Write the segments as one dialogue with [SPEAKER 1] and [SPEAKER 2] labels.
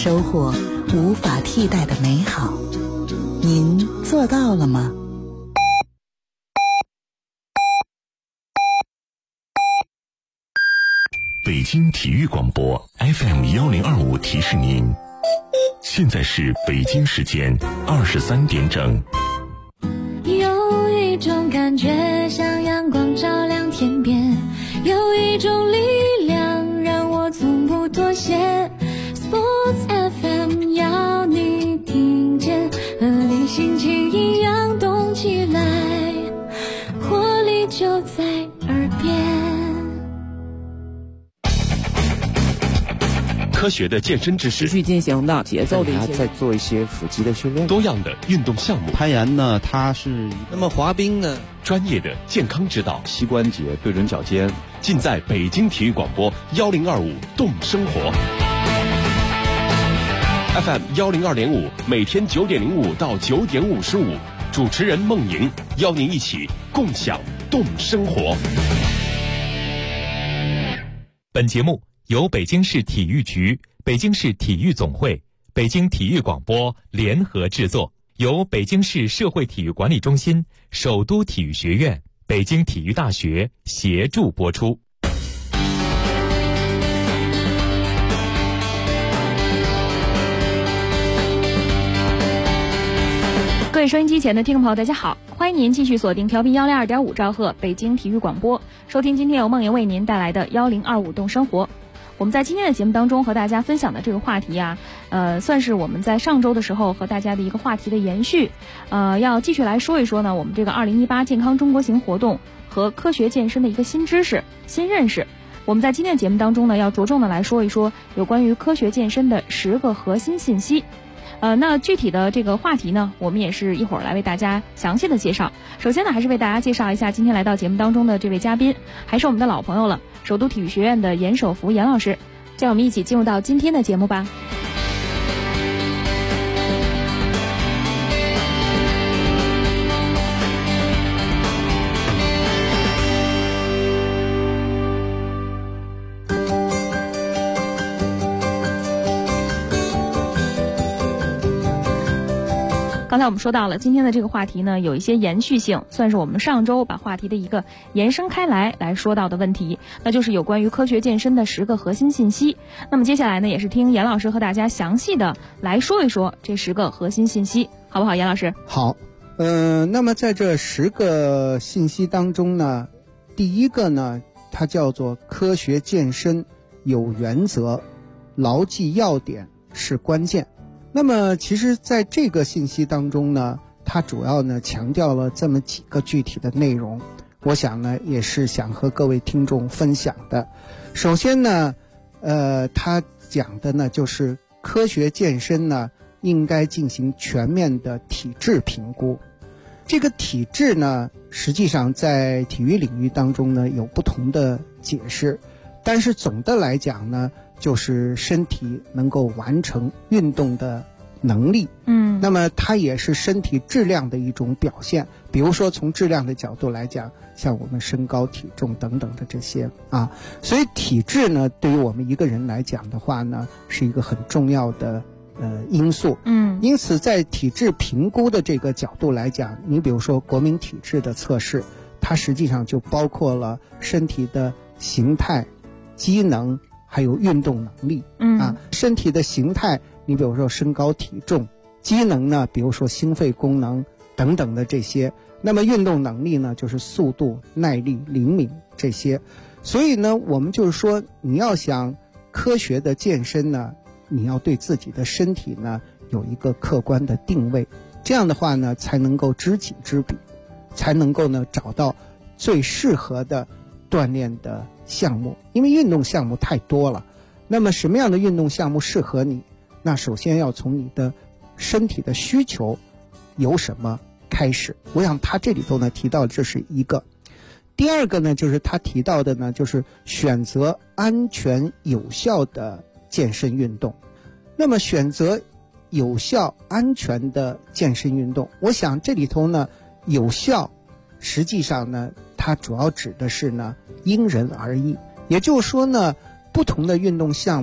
[SPEAKER 1] 收获无法替代的美好。您做到了吗？
[SPEAKER 2] 北京体育广播 FM1025 提示您，现在是北京时间23点整。
[SPEAKER 3] 有一种感觉像阳光照亮天边，有一种力量让我从不妥协。 Sports FM 要你听见，和你心情一样动起来，活力就在耳边。
[SPEAKER 4] 科学的健身知识，
[SPEAKER 5] 持续进行的节奏的一些，
[SPEAKER 6] 再做一些腹肌的训练，
[SPEAKER 4] 多样的运动项目。
[SPEAKER 6] 攀岩呢，它是
[SPEAKER 7] 那么滑冰呢，
[SPEAKER 4] 专业的健康指导，
[SPEAKER 6] 膝关节对准脚尖，
[SPEAKER 4] 尽在北京体育广播1025动生活 FM102.5，每天9点05到9点55，主持人孟莹邀您一起共享动生活。
[SPEAKER 8] 本节目由北京市体育局、北京市体育总会、北京体育广播联合制作，由北京市社会体育管理中心、首都体育学院、北京体育大学协助播出。
[SPEAKER 9] 各位收音机前的听众朋友，大家好，欢迎您继续锁定调频102.5兆赫北京体育广播，收听今天由梦莹为您带来的1025动生活。我们在今天的节目当中和大家分享的这个话题啊，算是我们在上周的时候和大家的一个话题的延续，要继续来说一说呢，我们这个2018健康中国行活动和科学健身的一个新知识、新认识。我们在今天的节目当中呢，要着重的来说一说有关于科学健身的10个核心信息。那具体的这个话题呢，我们也是一会儿来为大家详细的介绍。首先呢，还是为大家介绍一下今天来到节目当中的这位嘉宾，还是我们的老朋友了，首都体育学院的严守福严老师。让我们一起进入到今天的节目吧。刚才我们说到了今天的这个话题呢，有一些延续性，算是我们上周把话题的一个延伸开来说到的问题，那就是有关于科学健身的10个核心信息。那么接下来呢，也是听严老师和大家详细的来说一说这10个核心信息，好不好？严老师？
[SPEAKER 7] 好，那么在这10个信息当中呢，第一个呢，它叫做科学健身有原则，牢记要点是关键。那么其实在这个信息当中呢，它主要呢强调了这么几个具体的内容，我想呢也是想和各位听众分享的。首先呢，它讲的呢就是科学健身呢应该进行全面的体质评估。这个体质呢，实际上在体育领域当中呢有不同的解释，但是总的来讲呢，就是身体能够完成运动的能力，那么它也是身体质量的一种表现。比如说从质量的角度来讲，像我们身高体重等等的这些啊，所以体质呢对于我们一个人来讲的话呢，是一个很重要的因素。因此在体质评估的这个角度来讲，你比如说国民体质的测试，它实际上就包括了身体的形态、机能还有运动能力。身体的形态，你比如说身高体重，机能呢比如说心肺功能等等的这些，那么运动能力呢就是速度、耐力、灵敏这些。所以呢，我们就是说你要想科学的健身呢，你要对自己的身体呢有一个客观的定位，这样的话呢才能够知己知彼，才能够呢找到最适合的锻炼的项目。因为运动项目太多了，那么什么样的运动项目适合你，那首先要从你的身体的需求有什么开始。我想他这里头呢提到这是一个。第二个呢，就是他提到的呢，就是选择安全有效的健身运动。那么选择有效安全的健身运动，我想这里头呢有效实际上呢它主要指的是呢因人而异。也就是说呢，不同的运动项目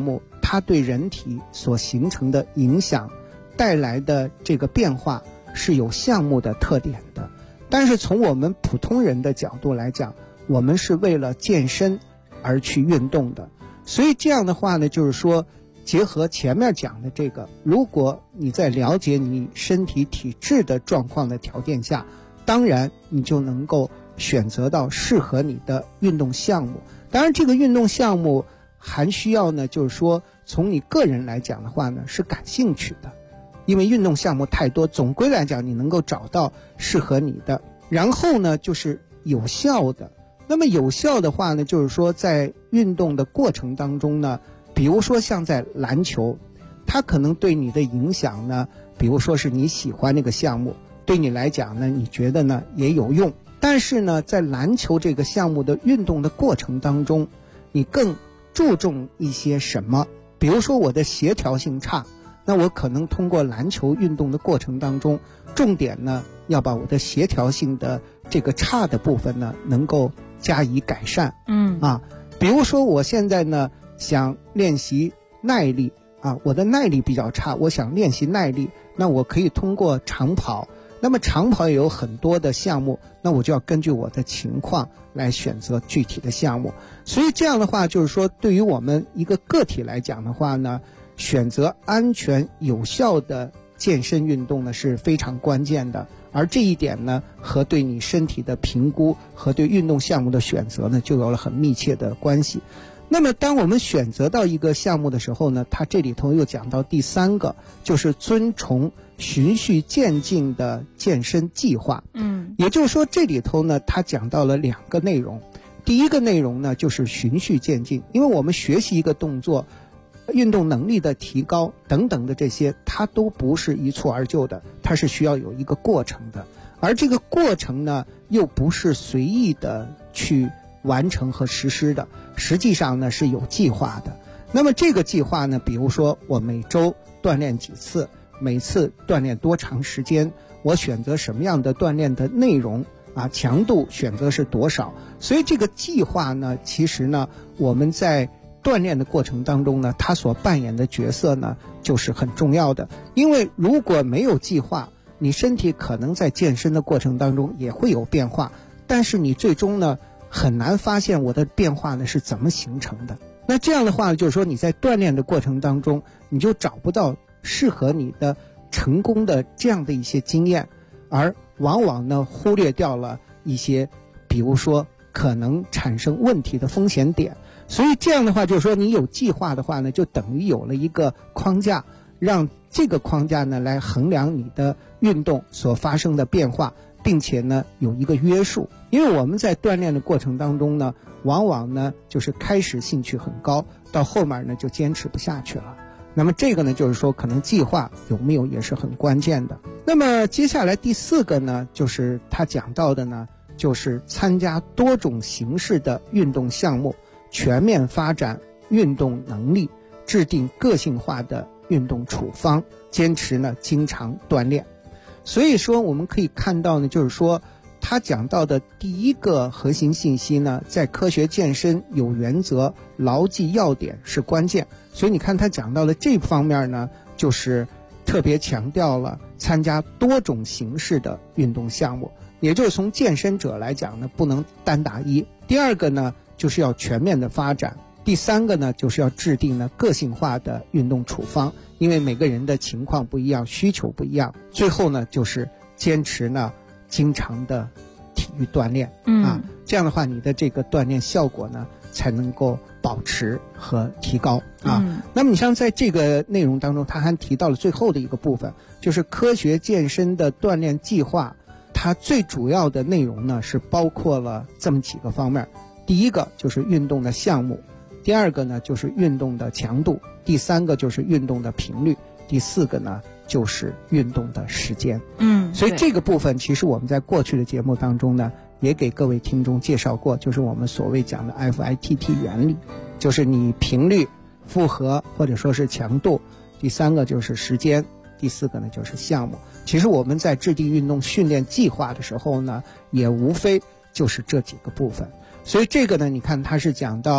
[SPEAKER 7] 它对人体所形成的影响带来的这个变化是有项目的特点的。但是从我们普通人的角度来讲，我们是为了健身而去运动的。所以这样的话呢，就是说结合前面讲的这个，如果你在了解你身体体质的状况的条件下，当然你就能够选择到适合你的运动项目。当然这个运动项目还需要呢，就是说从你个人来讲的话呢，是感兴趣的，因为运动项目太多，总归来讲你能够找到适合你的。然后呢就是有效的。那么有效的话呢，就是说在运动的过程当中呢，比如说像在篮球，它可能对你的影响呢，比如说是你喜欢那个项目，对你来讲呢，你觉得呢也有用。但是呢，在篮球这个项目的运动的过程当中，你更注重一些什么？比如说我的协调性差，那我可能通过篮球运动的过程当中，重点呢要把我的协调性的这个差的部分呢能够加以改善。比如说我现在呢想练习耐力我的耐力比较差，我想练习耐力，那我可以通过长跑。那么长跑也有很多的项目，那我就要根据我的情况来选择具体的项目。所以这样的话就是说，对于我们一个个体来讲的话呢，选择安全有效的健身运动呢是非常关键的。而这一点呢和对你身体的评估和对运动项目的选择呢就有了很密切的关系。那么当我们选择到一个项目的时候呢，它这里头又讲到第三个，就是遵从循序渐进的健身计划。也就是说这里头呢它讲到了2个内容。第一个内容呢就是循序渐进，因为我们学习一个动作，运动能力的提高等等的这些，它都不是一蹴而就的，它是需要有一个过程的。而这个过程呢又不是随意的去完成和实施的，实际上呢是有计划的。那么这个计划呢，比如说我每周锻炼几次，每次锻炼多长时间，我选择什么样的锻炼的内容强度选择是多少。所以这个计划呢，其实呢我们在锻炼的过程当中呢，它所扮演的角色呢就是很重要的。因为如果没有计划，你身体可能在健身的过程当中也会有变化，但是你最终呢很难发现我的变化呢是怎么形成的。那这样的话就是说，你在锻炼的过程当中，你就找不到适合你的成功的这样的一些经验，而往往呢忽略掉了一些比如说可能产生问题的风险点。所以这样的话就是说，你有计划的话呢，就等于有了一个框架，让这个框架呢来衡量你的运动所发生的变化，并且呢有一个约束。因为我们在锻炼的过程当中呢，往往呢就是开始兴趣很高，到后面呢就坚持不下去了。那么这个呢就是说，可能计划有没有也是很关键的。那么接下来第4个呢，就是他讲到的呢，就是参加多种形式的运动项目，全面发展运动能力，制定个性化的运动处方，坚持呢经常锻炼。所以说我们可以看到呢，就是说他讲到的第1个核心信息呢，在科学健身有原则，牢记要点是关键。所以你看他讲到的这方面呢，就是特别强调了参加多种形式的运动项目，也就是从健身者来讲呢，不能单打一。第2个呢就是要全面的发展。第3个呢就是要制定呢个性化的运动处方，因为每个人的情况不一样，需求不一样。最后呢就是坚持呢经常的体育锻炼这样的话你的这个锻炼效果呢才能够保持和提高那么你像在这个内容当中，他还提到了最后的一个部分，就是科学健身的锻炼计划。它最主要的内容呢是包括了这么几个方面。第1个就是运动的项目，第2个呢就是运动的强度，第3个就是运动的频率，第4个呢就是运动的时间。所以这个部分其实我们在过去的节目当中呢也给各位听众介绍过，就是我们所谓讲的 FITT 原理，就是你频率、负荷或者说是强度，第3个就是时间，第4个呢就是项目。其实我们在制定运动训练计划的时候呢，也无非就是这几个部分。所以这个呢，你看它是讲到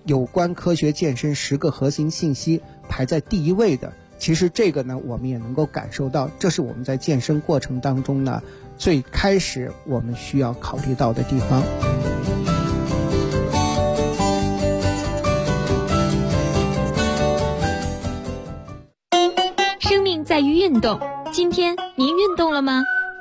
[SPEAKER 7] 有关科学健身10个核心信息排在第1位的。其实这个呢，我们也能够感受到，这是我们在健身过程当中呢，最开始我们需要考虑到的地方。
[SPEAKER 3] 生命在于运动，今天您运动了吗？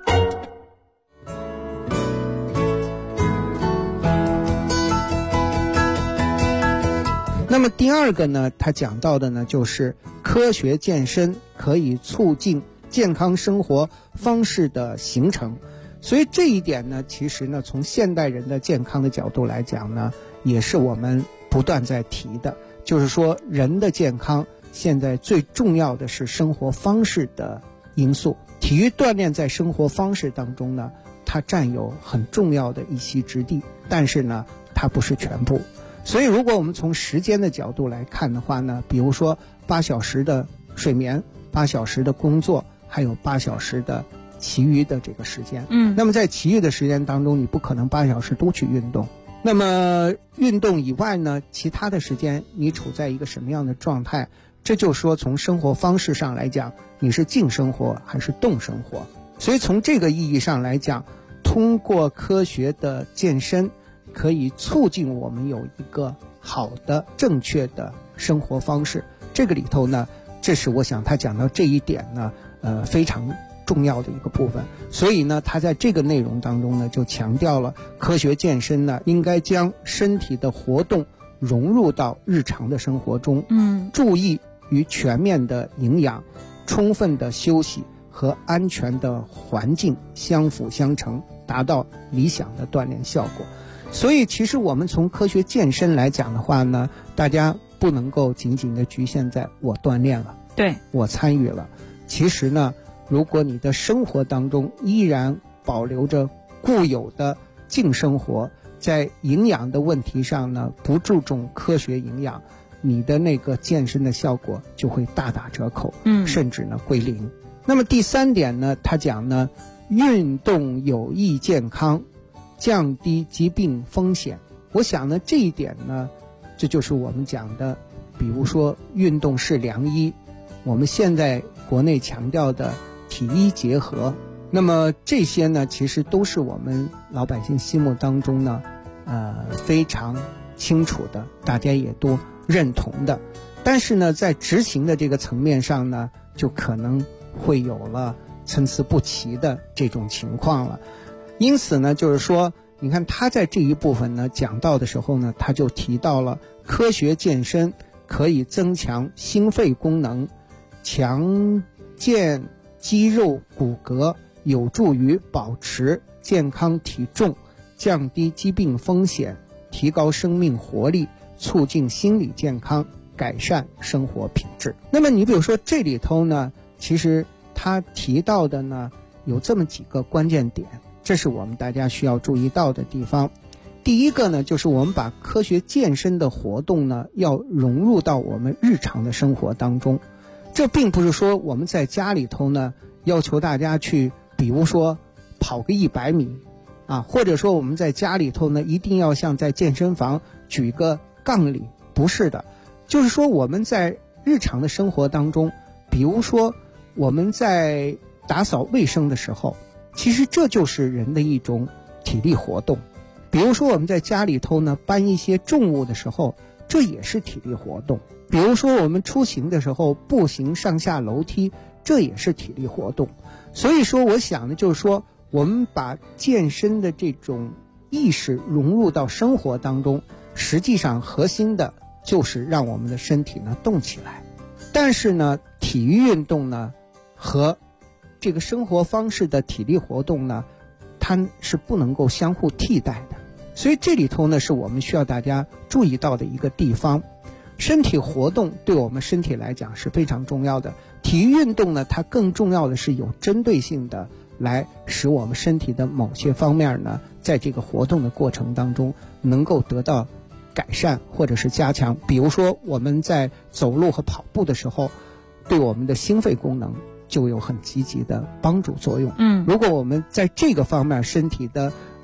[SPEAKER 7] 那么第2个呢，他讲到的呢，就是科学健身可以促进健康生活方式的形成。所以这一点呢，其实呢，从现代人的健康的角度来讲呢，也是我们不断在提的，就是说人的健康现在最重要的是生活方式的因素。体育锻炼在生活方式当中呢，它占有很重要的一席之地，但是呢，它不是全部。所以如果我们从时间的角度来看的话呢，比如说8小时的睡眠、8小时的工作，还有8小时的其余的这个时间。那么在其余的时间当中，你不可能8小时都去运动。那么运动以外呢，其他的时间你处在一个什么样的状态？这就是说从生活方式上来讲，你是静生活还是动生活？所以从这个意义上来讲，通过科学的健身可以促进我们有一个好的正确的生活方式。这个里头呢，这是我想他讲到这一点呢非常重要的一个部分。所以呢，他在这个内容当中呢，就强调了科学健身呢应该将身体的活动融入到日常的生活中，注意与全面的营养、充分的休息和安全的环境相辅相成，达到理想的锻炼效果。所以其实我们从科学健身来讲的话呢，大家不能够仅仅的局限在我锻炼了，
[SPEAKER 9] 对，
[SPEAKER 7] 我参与了。其实呢，如果你的生活当中依然保留着固有的静生活，在营养的问题上呢，不注重科学营养，你的那个健身的效果就会大打折扣，甚至呢归零。那么第3点呢，他讲呢，运动有益健康，降低疾病风险。我想呢，这一点呢，这就是我们讲的，比如说运动是良医，我们现在国内强调的体医结合。那么这些呢，其实都是我们老百姓心目当中呢非常清楚的，大家也都认同的。但是呢，在执行的这个层面上呢，就可能会有了参差不齐的这种情况了。因此呢，就是说你看他在这一部分呢讲到的时候呢，他就提到了科学健身可以增强心肺功能，强健肌肉骨骼，有助于保持健康体重，降低疾病风险，提高生命活力，促进心理健康，改善生活品质。那么你比如说这里头呢，其实他提到的呢有这么几个关键点，这是我们大家需要注意到的地方。第一个呢，就是我们把科学健身的活动呢要融入到我们日常的生活当中。这并不是说我们在家里头呢要求大家去比如说跑个100米或者说我们在家里头呢一定要像在健身房举个杠铃，不是的。就是说我们在日常的生活当中，比如说我们在打扫卫生的时候，其实这就是人的一种体力活动。比如说我们在家里头呢搬一些重物的时候，这也是体力活动。比如说我们出行的时候步行上下楼梯，这也是体力活动。所以说我想呢，就是说我们把健身的这种意识融入到生活当中，实际上核心的就是让我们的身体呢动起来。但是呢，体育运动呢和这个生活方式的体力活动呢，它是不能够相互替代的。所以这里头呢是我们需要大家注意到的一个地方。身体活动对我们身体来讲是非常重要的，体育运动呢它更重要的是有针对性的来使我们身体的某些方面呢在这个活动的过程当中能够得到改善或者是加强。比如说我们在走路和跑步的时候，对我们的心肺功能就有很积极的帮助作用。如果我们在这个方面身体的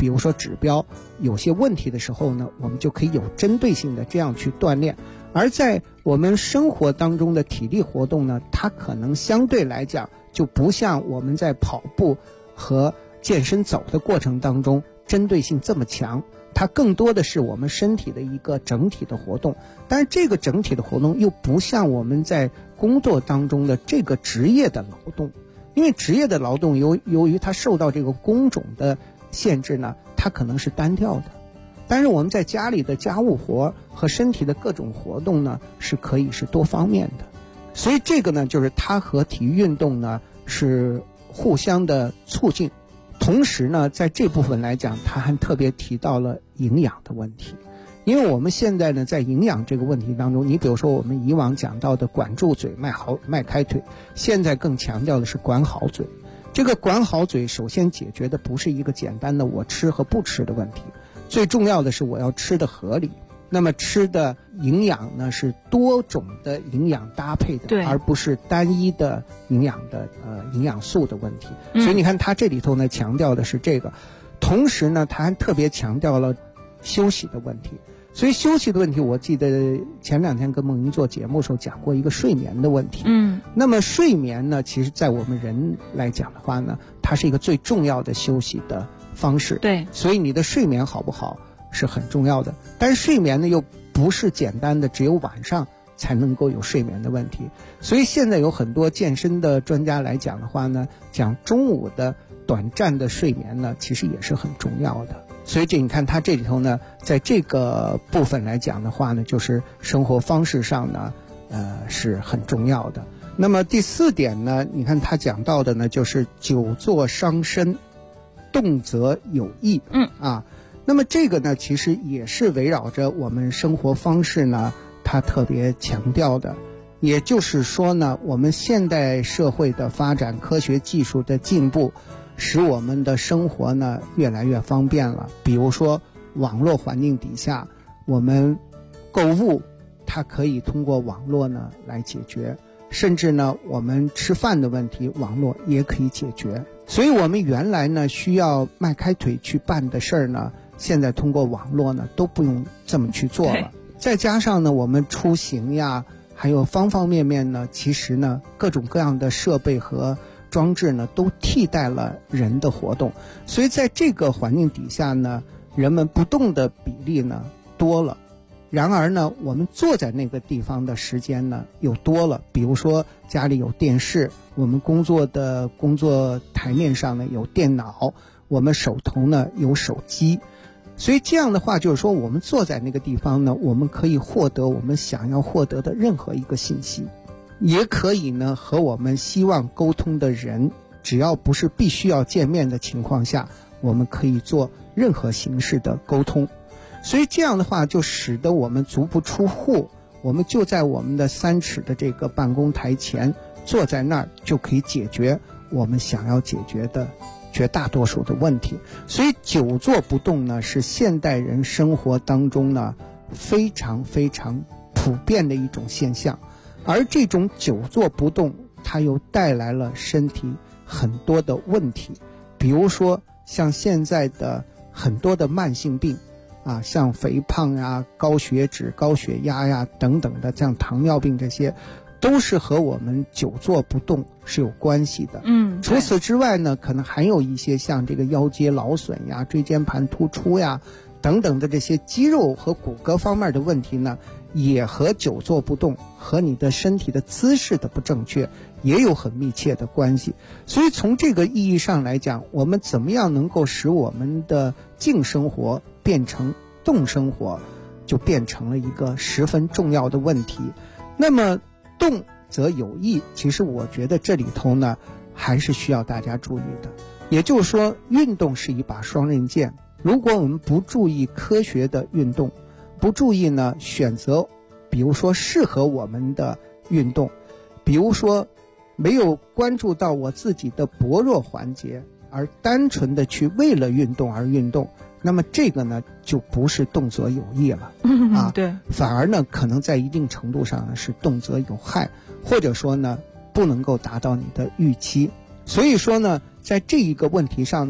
[SPEAKER 7] 比如说指标有些问题的时候呢，我们就可以有针对性的这样去锻炼。而在我们生活当中的体力活动呢，它可能相对来讲就不像我们在跑步和健身走的过程当中针对性这么强，它更多的是我们身体的一个整体的活动。但是这个整体的活动又不像我们在工作当中的这个职业的劳动，因为职业的劳动由于它受到这个工种的限制呢，它可能是单调的。但是我们在家里的家务活和身体的各种活动呢，是可以是多方面的。所以这个呢，就是它和体育运动呢是互相的促进。同时呢，在这部分来讲，它还特别提到了营养的问题。因为我们现在呢，在营养这个问题当中，你比如说我们以往讲到的管住嘴、迈开腿，现在更强调的是管好嘴。这个管好嘴，首先解决的不是一个简单的我吃和不吃的问题，最重要的是我要吃的合理。那么吃的营养呢，是多种的营养搭配的，而不是单一的营养的营养素的问题。所以你看他这里头呢强调的是这个，同时呢他还特别强调了休息的问题。所以休息的问题，我记得前2天跟梦莹做节目的时候讲过一个睡眠的问题。那么睡眠呢，其实在我们人来讲的话呢，它是一个最重要的休息的方式。对，所以你的睡眠好不好是很重要的。但是睡眠呢，又不是简单的只有晚上才能够有睡眠的问题。所以现在有很多健身的专家来讲的话呢，讲中午的短暂的睡眠呢，其实也是很重要的。所以你看他这里头呢，在这个部分来讲的话呢，就是生活方式上呢是很重要的。那么第4点呢，你看他讲到的呢，就是久坐伤身，动则有益。那么这个呢，其实也是围绕着我们生活方式呢，他特别强调的。也就是说呢，我们现代社会的发展，科学技术的进步，使我们的生活呢越来越方便了。比如说网络环境底下，我们购物它可以通过网络呢来解决，甚至呢我们吃饭的问题，网络也可以解决。所以我们原来呢需要迈开腿去办的事儿呢，现在通过网络呢都不用这么去做了。再加上呢我们出行呀，还有方方面面呢，其实呢各种各样的设备和装置呢都替代了人的活动。所以在这个环境底下呢，人们不动的比例呢多了。然而呢，我们坐在那个地方的时间呢又多了。比如说家里有电视，我们工作台面上呢有电脑，我们手头呢有手机。所以这样的话，就是说我们坐在那个地方呢，我们可以获得我们想要获得的任何一个信息，也可以呢和我们希望沟通的人，只要不是必须要见面的情况下，我们可以做任何形式的沟通。所以这样的话，就使得我们足不出户，我们就在我们的3尺的这个办公台前，坐在那儿就可以解决我们想要解决的绝大多数的问题。所以久坐不动呢，是现代人生活当中呢非常非常普遍的一种现象。而这种久坐不动，它又带来了身体很多的问题。比如说像现在的很多的慢性病像肥胖呀、高血脂、高血压呀等等的，像糖尿病，这些都是和我们久坐不动是有关系的。除此之外呢，可能还有一些像这个腰间劳损呀、椎间盘突出呀等等的这些肌肉和骨骼方面的问题呢，也和久坐不动和你的身体的姿势的不正确也有很密切的关系。所以从这个意义上来讲，我们怎么样能够使我们的静生活变成动生活，就变成了一个十分重要的问题。那么动则有益，其实我觉得这里头呢还是需要大家注意的。也就是说，运动是一把双刃剑，如果我们不注意科学的运动，不注意呢选择比如说适合我们的运动，比如说没有关注到我自己的薄弱环节，而单纯的去为了运动而运动，那么这个呢就不是动则有益了对，反而呢可能在一定程度上呢是动则有害，或者说呢不能够达到你的预期。所以说呢，在这一个问题上呢，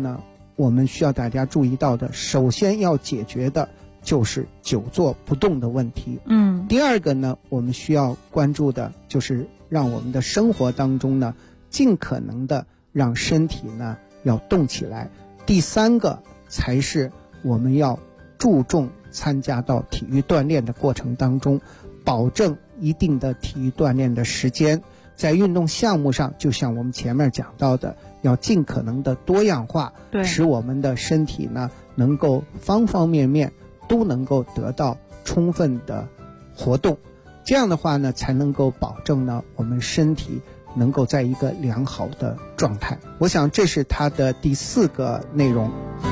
[SPEAKER 7] 我们需要大家注意到的，首先要解决的就是久坐不动的问题。第二个呢，我们需要关注的就是让我们的生活当中呢，尽可能的让身体呢要动起来。第三个才是我们要注重参加到体育锻炼的过程当中，保证一定的体育锻炼的时间。在运动项目上，就像我们前面讲到的，要尽可能的多样化，使我们的身体呢能够方方面面都能够得到充分的活动。这样的话呢，才能够保证呢我们身体能够在一个良好的状态。我想这是它的第4个内容。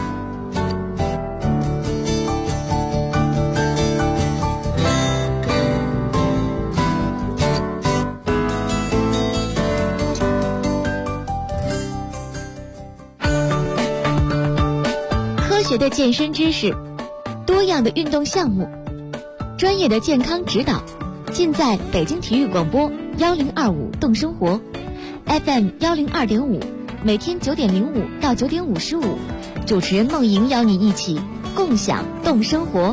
[SPEAKER 3] 科学的健身知识，多样的运动项目，专业的健康指导，尽在北京体育广播1025动生活 FM 102.5，每天9点05到9点55，主持人梦莹邀你一起共享动生活。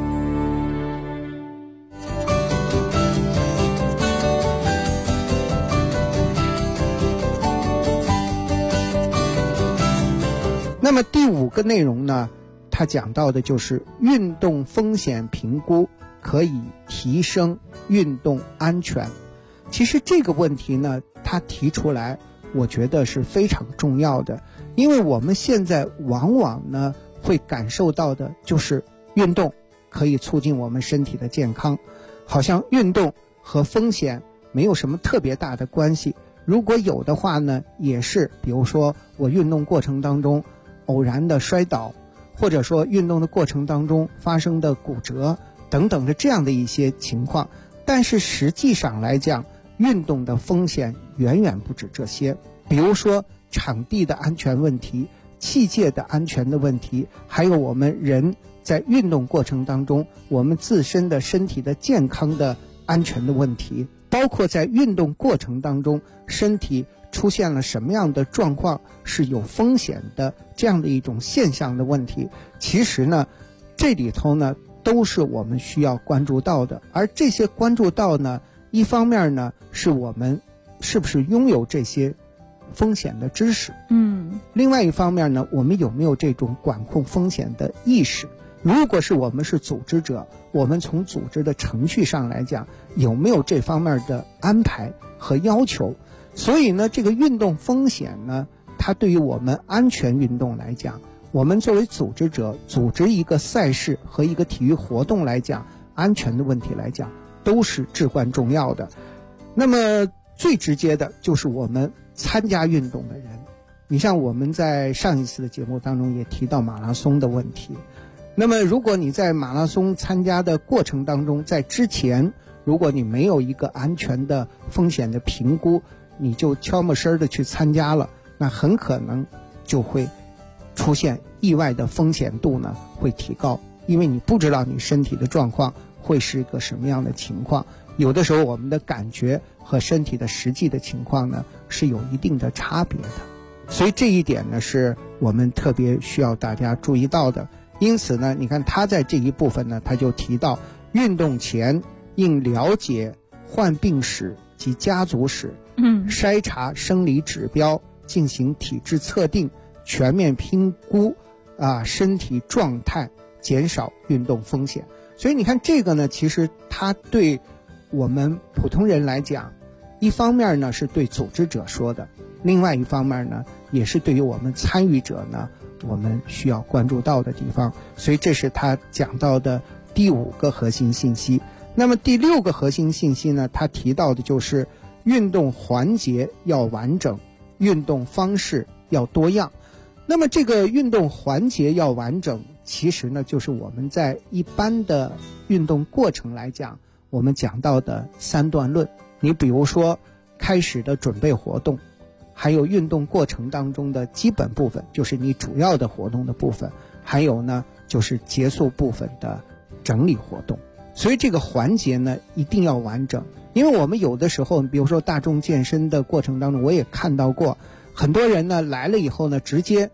[SPEAKER 7] 那么第5个内容呢，它讲到的就是运动风险评估可以提升运动安全。其实这个问题呢，它提出来我觉得是非常重要的，因为我们现在往往呢会感受到的就是运动可以促进我们身体的健康，好像运动和风险没有什么特别大的关系，如果有的话呢，也是比如说我运动过程当中偶然的摔倒，或者说运动的过程当中发生的骨折等等的这样的一些情况。但是实际上来讲，运动的风险远远不止这些，比如说场地的安全问题、器械的安全的问题，还有我们人在运动过程当中我们自身的身体的健康的安全的问题，包括在运动过程当中身体出现了什么样的状况是有风险的这样的一种现象的问题。其实呢，这里头呢都是我们需要关注到的，而这些关注到呢，一方面呢是我们是不是拥有这些风险的知识，另外一方面呢，我们有没有这种管控风险的意识。如果是我们是组织者，我们从组织的程序上来讲，有没有这方面的安排和要求。所以呢，这个运动风险呢，它对于我们安全运动来讲，我们作为组织者组织一个赛事和一个体育活动来讲，安全的问题来讲都是至关重要的。那么最直接的就是我们参加运动的人，你像我们在上一次的节目当中也提到马拉松的问题。那么如果你在马拉松参加的过程当中，在之前如果你没有一个安全的风险的评估，你就悄没声的去参加了，那很可能就会出现意外的风险度呢会提高，因为你不知道你身体的状况会是个什么样的情况。有的时候我们的感觉和身体的实际的情况呢是有一定的差别的，所以这一点呢是我们特别需要大家注意到的。因此呢，你看他在这一部分呢，他就提到运动前应了解患病史及家族史，筛查生理指标，进行体质测定，全面评估身体状态，减少运动风险。所以你看这个呢，其实它对我们普通人来讲，一方面呢是对组织者说的，另外一方面呢也是对于我们参与者呢我们需要关注到的地方。所以这是他讲到的第5个核心信息。那么第6个核心信息呢，他提到的就是运动环节要完整，运动方式要多样。那么这个运动环节要完整，其实呢就是我们在一般的运动过程来讲，我们讲到的3段论。你比如说开始的准备活动，还有运动过程当中的基本部分，就是你主要的活动的部分，还有呢就是结束部分的整理活动。所以这个环节呢一定要完整。因为我们有的时候比如说大众健身的过程当中，我也看到过很多人呢来了以后呢，直接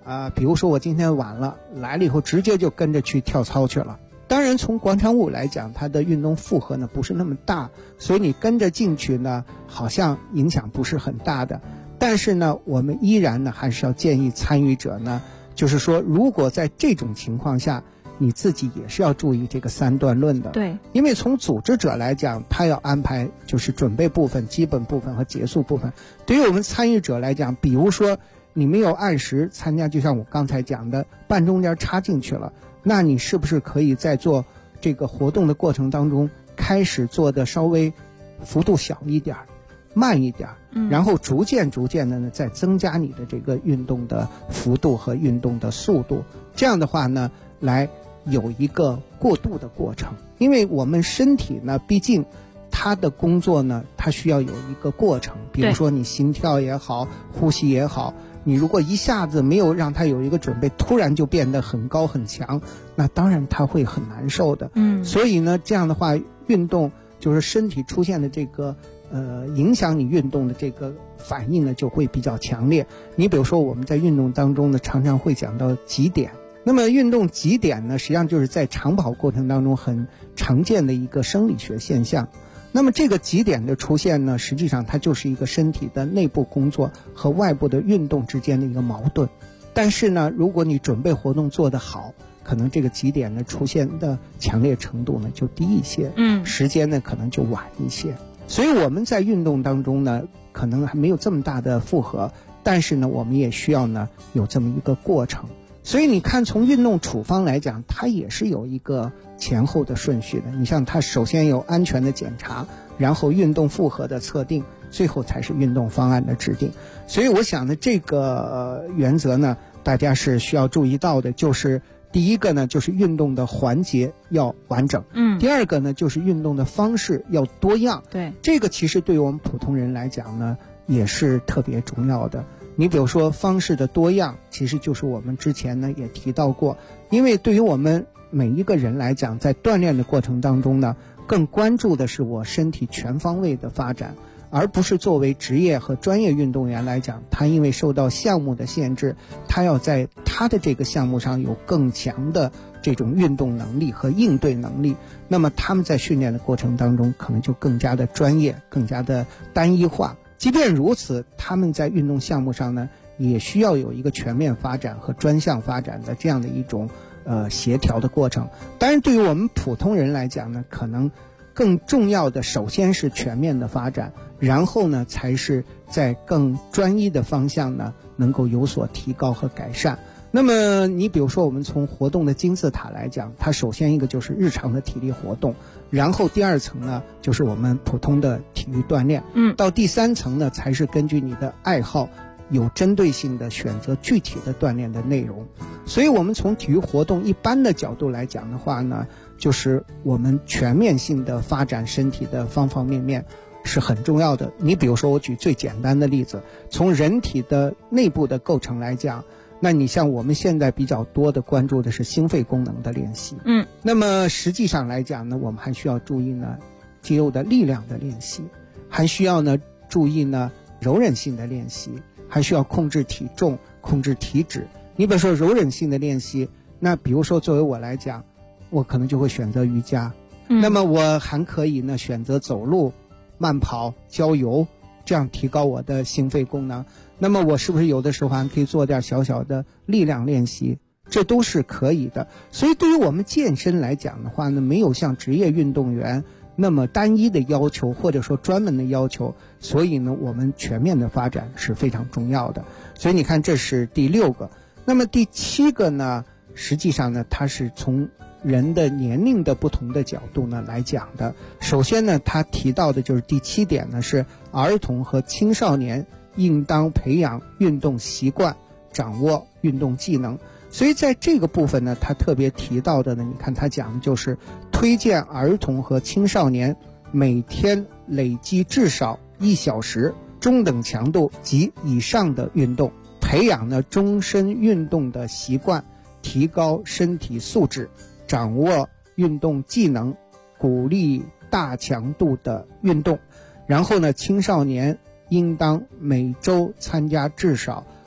[SPEAKER 7] 比如说我今天晚了来了以后，直接就跟着去跳操去了。当然从广场舞来讲，它的运动负荷呢不是那么大，所以你跟着进去呢好像影响不是很大的。但是呢我们依然呢还是要建议参与者呢，就是说如果在这种情况下，你自己也是要注意这个3段论的。
[SPEAKER 9] 对，
[SPEAKER 7] 因为从组织者来讲，他要安排就是准备部分、基本部分和结束部分。对于我们参与者来讲，比如说你没有按时参加，就像我刚才讲的半中间插进去了，那你是不是可以在做这个活动的过程当中开始做的稍微幅度小一点，慢一点，然后逐渐的呢再增加你的这个运动的幅度和运动的速度。这样的话呢来有一个过渡的过程。因为我们身体呢毕竟它的工作呢它需要有一个过程，比如说你心跳也好，呼吸也好，你如果一下子没有让它有一个准备，突然就变得很高很强，那当然它会很难受的。所以呢这样的话运动就是身体出现的这个影响你运动的这个反应呢就会比较强烈。你比如说我们在运动当中呢常常会讲到极点，那么运动极点呢实际上就是在长跑过程当中很常见的一个生理学现象。那么这个极点的出现呢，实际上它就是一个身体的内部工作和外部的运动之间的一个矛盾。但是呢如果你准备活动做得好，可能这个极点呢出现的强烈程度呢就低一些，时间呢可能就晚一些。所以我们在运动当中呢可能还没有这么大的负荷，但是呢我们也需要呢有这么一个过程。所以你看从运动处方来讲，它也是有一个前后的顺序的。你像它首先有安全的检查，然后运动负荷的测定，最后才是运动方案的制定。所以我想呢这个原则呢大家是需要注意到的，就是第一个呢就是运动的环节要完整，第二个呢就是运动的方式要多样。
[SPEAKER 9] 对，
[SPEAKER 7] 这个其实对于我们普通人来讲呢也是特别重要的。你比如说方式的多样，其实就是我们之前呢也提到过，因为对于我们每一个人来讲，在锻炼的过程当中呢更关注的是我身体全方位的发展，而不是作为职业和专业运动员来讲，他因为受到项目的限制，他要在他的这个项目上有更强的这种运动能力和应对能力，那么他们在训练的过程当中可能就更加的专业，更加的单一化。即便如此，他们在运动项目上呢也需要有一个全面发展和专项发展的这样的一种协调的过程。当然对于我们普通人来讲呢，可能更重要的首先是全面的发展，然后呢才是在更专一的方向呢能够有所提高和改善。那么你比如说我们从活动的金字塔来讲，它首先一个就是日常的体力活动，然后第二层呢就是我们普通的体育锻炼，到第三层呢才是根据你的爱好有针对性的选择具体的锻炼的内容。所以我们从体育活动一般的角度来讲的话呢，就是我们全面性的发展身体的方方面面是很重要的。你比如说我举最简单的例子，从人体的内部的构成来讲，那你像我们现在比较多的关注的是心肺功能的练习，那么实际上来讲呢，我们还需要注意呢肌肉的力量的练习，还需要呢注意呢柔韧性的练习，还需要控制体重，控制体脂。你比如说柔韧性的练习，那比如说作为我来讲，我可能就会选择瑜伽，那么我还可以呢选择走路、慢跑、郊游，这样提高我的心肺功能。那么我是不是有的时候还可以做点小小的力量练习，这都是可以的。所以对于我们健身来讲的话呢，没有像职业运动员那么单一的要求，或者说专门的要求，所以呢我们全面的发展是非常重要的。所以你看这是第6个。那么第7个呢，实际上呢它是从人的年龄的不同的角度呢来讲的。首先呢他提到的就是第7点呢，是儿童和青少年应当培养运动习惯，掌握运动技能。所以在这个部分呢，他特别提到的呢，你看他讲的就是推荐儿童和青少年每天累积至少1小时中等强度及以上的运动，培养呢终身运动的习惯，提高身体素质，掌握运动技能，鼓励大强度的运动。然后呢青少年应当每周参加至少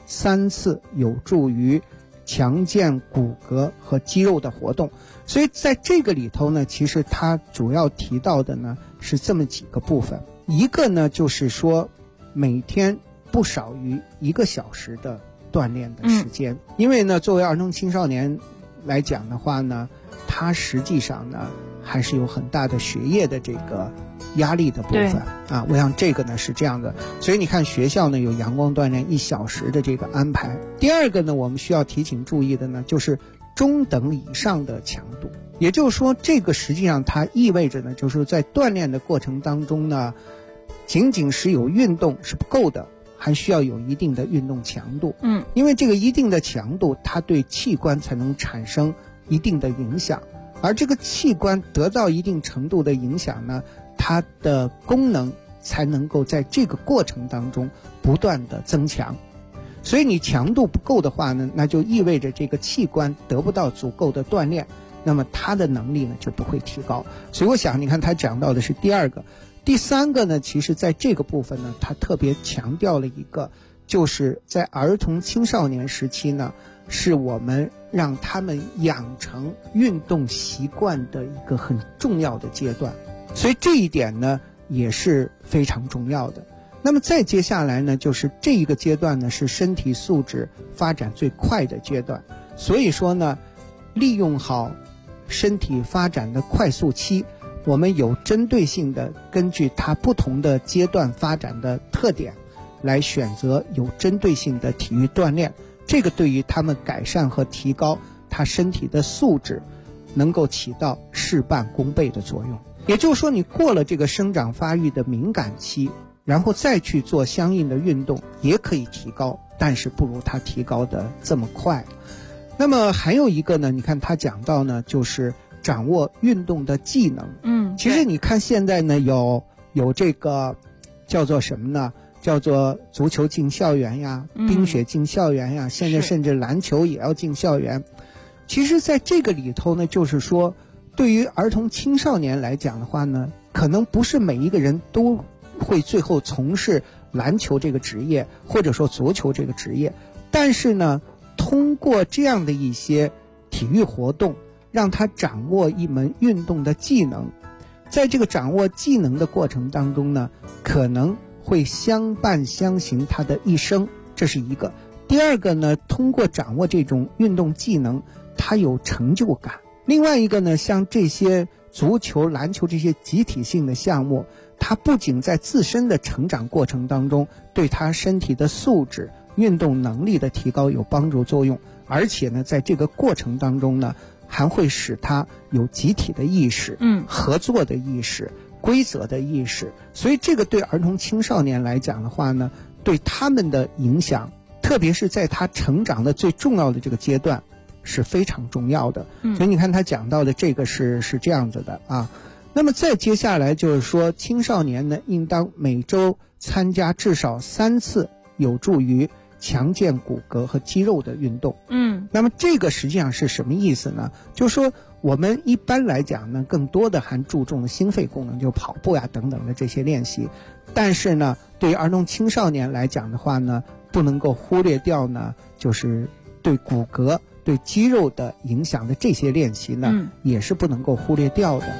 [SPEAKER 7] 3次有助于强健骨骼和肌肉的活动。所以在这个里头呢，其实它主要提到的呢是这么几个部分。一个呢就是说每天不少于1个小时的锻炼的时间，因为呢作为儿童青少年来讲的话呢，它实际上呢还是有很大的学业的这个压力的部分啊。我想这个呢是这样的，所以你看学校呢有阳光锻炼1小时的这个安排。第二个呢，我们需要提醒注意的呢，就是中等以上的强度。也就是说，这个实际上它意味着呢，就是在锻炼的过程当中呢，仅仅是有运动是不够的，还需要有一定的运动强度。因为这个一定的强度，它对器官才能产生一定的影响，而这个器官得到一定程度的影响呢，它的功能才能够在这个过程当中不断的增强。所以你强度不够的话呢，那就意味着这个器官得不到足够的锻炼，那么它的能力呢就不会提高。所以我想你看他讲到的是第二个。第三个呢，其实在这个部分呢，他特别强调了一个，就是在儿童青少年时期呢，是我们让他们养成运动习惯的一个很重要的阶段。所以这一点呢也是非常重要的。那么再接下来呢，就是这一个阶段呢是身体素质发展最快的阶段。所以说呢，利用好身体发展的快速期，我们有针对性的根据它不同的阶段发展的特点来选择有针对性的体育锻炼，这个对于他们改善和提高他身体的素质能够起到事半功倍的作用。也就是说，你过了这个生长发育的敏感期，然后再去做相应的运动也可以提高，但是不如它提高的这么快。那么还有一个呢，你看他讲到呢，就是掌握运动的技能。其实你看现在呢有这个叫做什么呢，叫做足球进校园呀，冰雪进校园呀，现在甚至篮球也要进校园。其实在这个里头呢，就是说对于儿童青少年来讲的话呢，可能不是每一个人都会最后从事篮球这个职业，或者说足球这个职业，但是呢通过这样的一些体育活动，让他掌握一门运动的技能，在这个掌握技能的过程当中呢，可能会相伴相行他的一生，这是一个。第二个呢，通过掌握这种运动技能，他有成就感。另外一个呢，像这些足球、篮球这些集体性的项目，它不仅在自身的成长过程当中对他身体的素质、运动能力的提高有帮助作用，而且呢，在这个过程当中呢，还会使他有集体的意识、合作的意识、规则的意识。所以这个对儿童青少年来讲的话呢，对他们的影响，特别是在他成长的最重要的这个阶段是非常重要的。所以你看他讲到的这个是这样子的啊。那么再接下来就是说，青少年呢应当每周参加至少3次有助于强健骨骼和肌肉的运动。那么这个实际上是什么意思呢？就是说我们一般来讲呢，更多的还注重心肺功能，就跑步呀等等的这些练习。但是呢，对于儿童青少年来讲的话呢，不能够忽略掉呢，就是对骨骼、对肌肉的影响的这些练习呢，也是不能够忽略掉的。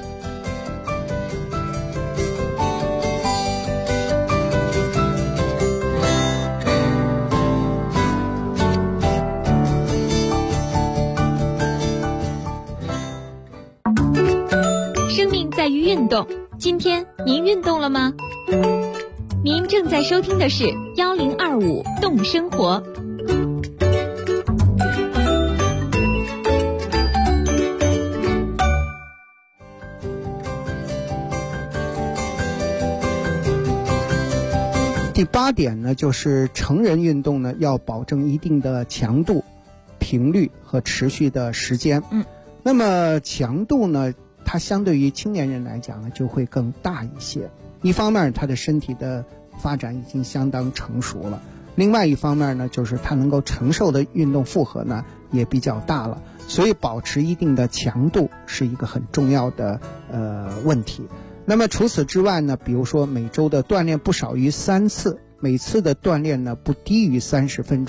[SPEAKER 3] 生命在于运动，今天您运动了吗？您正在收听的是1025动生活。
[SPEAKER 7] 第8点呢，就是成人运动呢要保证一定的强度、频率和持续的时间。那么强度呢，它相对于青年人来讲呢，就会更大一些。一方面，他的身体的发展已经相当成熟了；另外一方面呢，就是他能够承受的运动负荷呢也比较大了。所以保持一定的强度是一个很重要的问题。那么除此之外呢，比如说每周的锻炼不少于3次，每次的锻炼呢不低于30分钟。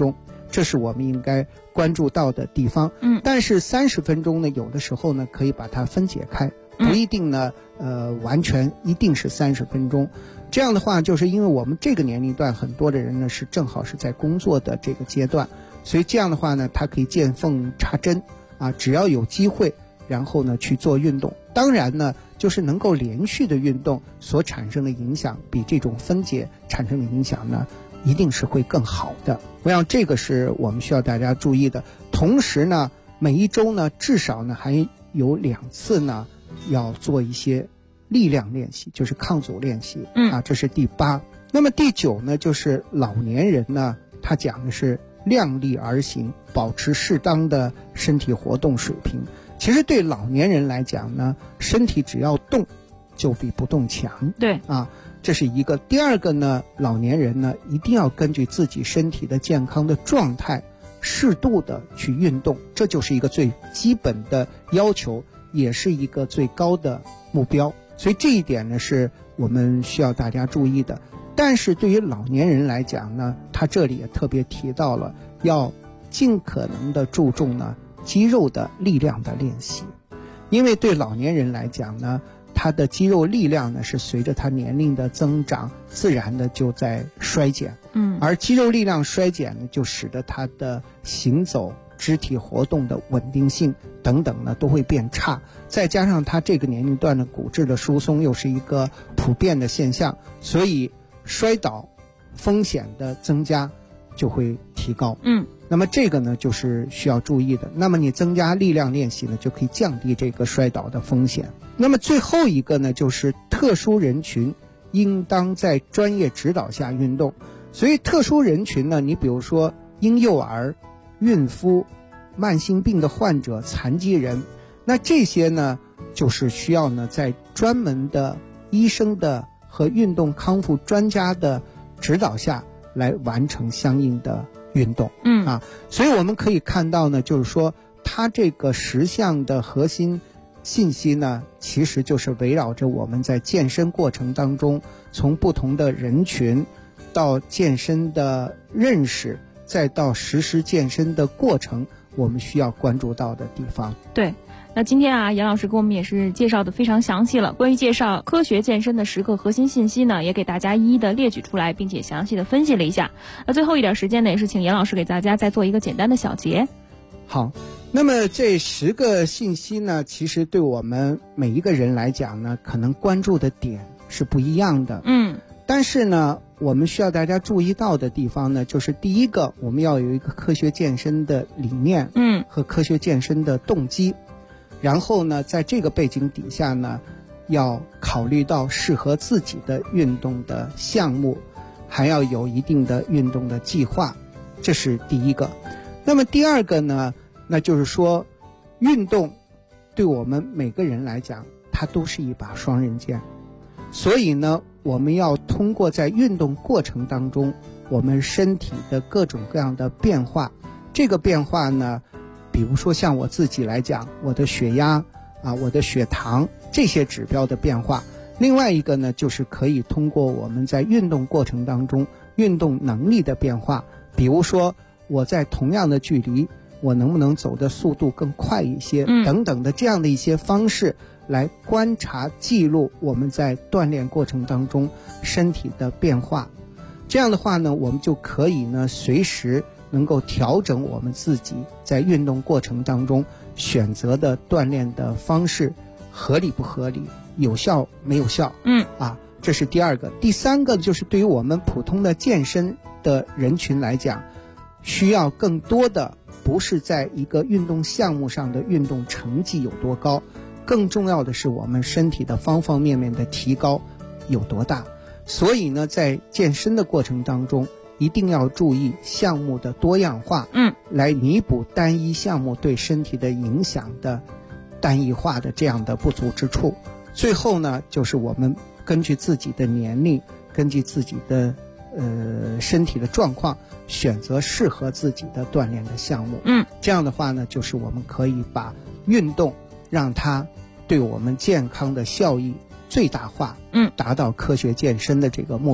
[SPEAKER 7] 这是我们应该关注到的地方。但是30分钟呢，有的时候呢可以把它分解开，不一定呢完全一定是30分钟。这样的话，就是因为我们这个年龄段很多的人呢是正好是在工作的这个阶段，所以这样的话呢，它可以见缝插针啊，只要有机会，然后呢去做运动。当然呢，就是能够连续的运动所产生的影响，比这种分解产生的影响呢，一定是会更好的。我想这个是我们需要大家注意的。同时呢，每一周呢至少呢还有2次呢要做一些力量练习，就是抗阻练习啊，这是第8。那么第9呢，就是老年人呢，他讲的是量力而行，保持适当的身体活动水平。其实对老年人来讲呢，身体只要动就比不动强。
[SPEAKER 9] 对
[SPEAKER 7] 啊，这是一个。第2个呢，老年人呢一定要根据自己身体的健康的状态，适度的去运动，这就是一个最基本的要求，也是一个最高的目标。所以这一点呢是我们需要大家注意的。但是对于老年人来讲呢，他这里也特别提到了要尽可能的注重呢肌肉的力量的练习。因为对老年人来讲呢，他的肌肉力量呢是随着他年龄的增长自然的就在衰减，而肌肉力量衰减呢，就使得他的行走、肢体活动的稳定性等等呢都会变差，再加上他这个年龄段的骨质的疏松又是一个普遍的现象，所以摔倒风险的增加就会提高。那么这个呢就是需要注意的。那么你增加力量练习呢，就可以降低这个摔倒的风险。那么最后一个呢，就是特殊人群应当在专业指导下运动。所以特殊人群呢，你比如说婴幼儿、孕妇、慢性病的患者、残疾人，那这些呢就是需要呢在专门的医生的和运动康复专家的指导下来完成相应的运动。所以我们可以看到呢，就是说它这个10项的核心信息呢，其实就是围绕着我们在健身过程当中，从不同的人群到健身的认识，再到实施健身的过程，我们需要关注到的地方。
[SPEAKER 9] 对，那今天啊，严老师给我们也是介绍的非常详细了。关于介绍科学健身的10个核心信息呢，也给大家一一的列举出来，并且详细的分析了一下。那最后一点时间呢，也是请严老师给大家再做一个简单的小结。
[SPEAKER 7] 好，那么这10个信息呢，其实对我们每一个人来讲呢，可能关注的点是不一样的。但是呢，我们需要大家注意到的地方呢，就是第一个，我们要有一个科学健身的理念，和科学健身的动机。然后呢，在这个背景底下呢，要考虑到适合自己的运动的项目，还要有一定的运动的计划，这是第一个。那么第2个呢，那就是说，运动对我们每个人来讲，它都是一把双刃剑。所以呢，我们要通过在运动过程当中，我们身体的各种各样的变化，这个变化呢，比如说像我自己来讲，我的血压啊，我的血糖这些指标的变化。另外一个呢，就是可以通过我们在运动过程当中运动能力的变化，比如说我在同样的距离，我能不能走的速度更快一些，等等的这样的一些方式来观察记录我们在锻炼过程当中身体的变化。这样的话呢，我们就可以呢随时能够调整我们自己在运动过程当中选择的锻炼的方式合理不合理，有效没有效。这是第2个。第3个就是对于我们普通的健身的人群来讲，需要更多的不是在一个运动项目上的运动成绩有多高，更重要的是我们身体的方方面面的提高有多大。所以呢，在健身的过程当中，一定要注意项目的多样化，来弥补单一项目对身体的影响的单一化的这样的不足之处。最后呢，就是我们根据自己的年龄，根据自己的身体的状况，选择适合自己的锻炼的项目。这样的话呢，就是我们可以把运动让它对我们健康的效益最大化，达到科学健身的这个目的。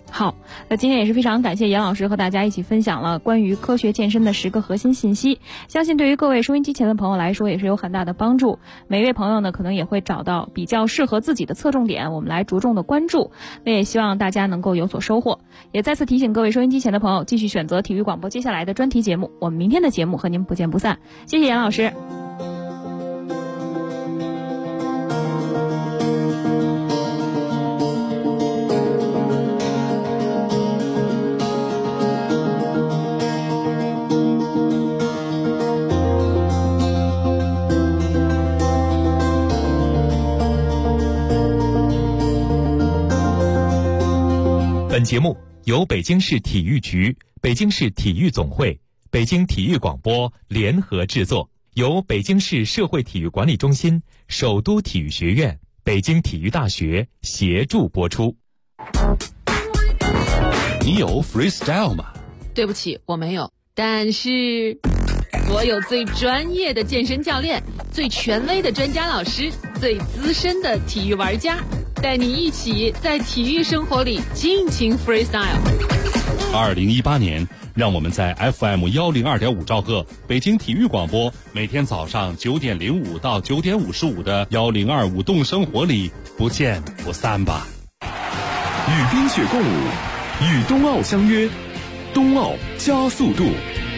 [SPEAKER 9] 好，那今天也是非常感谢严老师和大家一起分享了关于科学健身的10个核心信息，相信对于各位收音机前的朋友来说也是有很大的帮助。每位朋友呢可能也会找到比较适合自己的侧重点，我们来着重的关注，那也希望大家能够有所收获。也再次提醒各位收音机前的朋友继续选择体育广播接下来的专题节目，我们明天的节目和您不见不散。谢谢严老师。
[SPEAKER 8] 本节目由北京市体育局、北京市体育总会、北京体育广播联合制作，由北京市社会体育管理中心、首都体育学院、北京体育大学协助播出。
[SPEAKER 4] 你有 freestyle 吗？
[SPEAKER 5] 对不起，我没有。但是我有最专业的健身教练，最权威的专家老师，最资深的体育玩家，带你一起在体育生活里尽情 freestyle。
[SPEAKER 4] 2018年，让我们在 FM 102.5兆赫北京体育广播，每天早上9点05到9点55的1025动生活里不见不散吧。
[SPEAKER 2] 与冰雪共舞，与冬奥相约，冬奥加速度。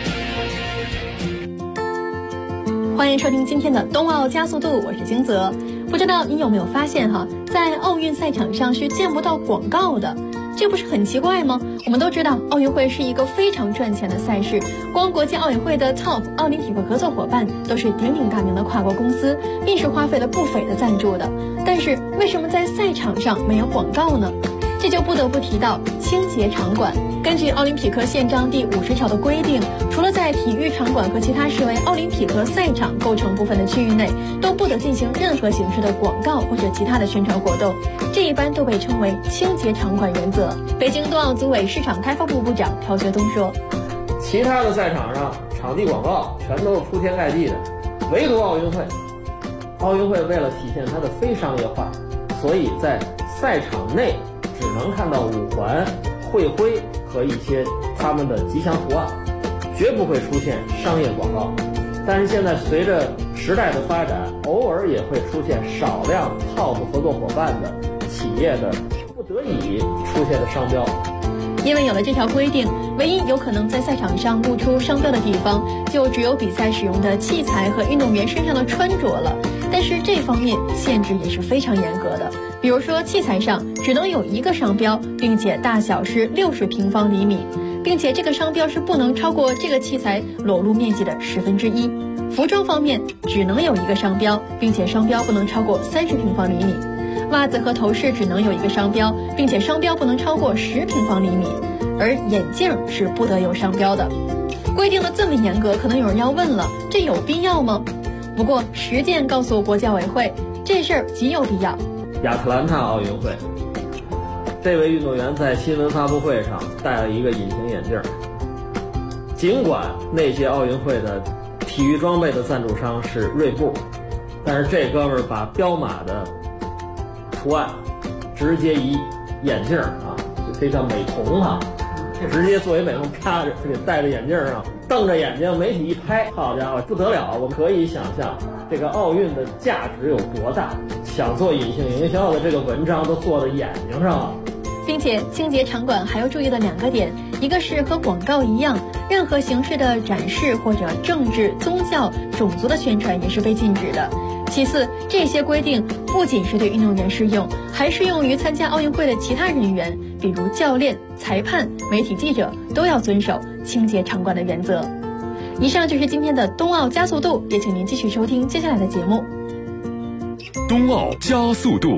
[SPEAKER 10] 欢迎收听今天的冬奥加速度，我是金泽。不知道你有没有发现在奥运赛场上是见不到广告的，这不是很奇怪吗？我们都知道奥运会是一个非常赚钱的赛事，光国际奥委会的 TOP 奥林匹克合作伙伴都是鼎鼎大名的跨国公司，并是花费了不菲的赞助的。但是为什么在赛场上没有广告呢？这就不得不提到清洁场馆。根据奥林匹克宪章第50条的规定，除了在体育场馆和其他视为奥林匹克赛场构成部分的区域内，都不得进行任何形式的广告或者其他的宣传活动，这一般都被称为清洁场馆原则。北京冬奥组委市场开发部部长朴学东说，
[SPEAKER 11] 其他的赛场上场地广告全都是铺天盖地的，唯独奥运会，奥运会为了体现它的非商业化，所以在赛场内只能看到五环、会徽和一些他们的吉祥图案，绝不会出现商业广告。但是现在随着时代的发展，偶尔也会出现少量 TOP 合作伙伴的企业的不得已出现的商标。
[SPEAKER 10] 因为有了这条规定，唯一有可能在赛场上露出商标的地方，就只有比赛使用的器材和运动员身上的穿着了。但是这方面限制也是非常严格的，比如说器材上只能有一个商标，并且大小是60平方厘米，并且这个商标是不能超过这个器材裸露面积的1/10。服装方面只能有一个商标，并且商标不能超过30平方厘米。袜子和头饰只能有一个商标，并且商标不能超过10平方厘米，而眼镜是不得有商标的。规定的这么严格，可能有人要问了，这有必要吗？不过实践告诉国际奥委会，这事儿极有必要。
[SPEAKER 11] 亚特兰大奥运会，这位运动员在新闻发布会上戴了一个隐形眼镜。尽管那届奥运会的体育装备的赞助商是锐步，但是这哥们儿把彪马的图案直接以眼镜这叫美瞳直接作为美瞳啪着给戴着眼镜上，瞪着眼睛，媒体一拍，好家伙，不得了！我们可以想象这个奥运的价值有多大，想做隐性营销的这个文章都做到眼睛上了。
[SPEAKER 10] 并且清洁场馆还要注意的2个点，一个是和广告一样，任何形式的展示或者政治、宗教、种族的宣传也是被禁止的。其次，这些规定不仅是对运动员适用，还适用于参加奥运会的其他人员，比如教练、裁判、媒体记者，都要遵守清洁场馆的原则。以上就是今天的冬奥加速度，也请您继续收听接下来的节目。
[SPEAKER 2] 冬奥加速度。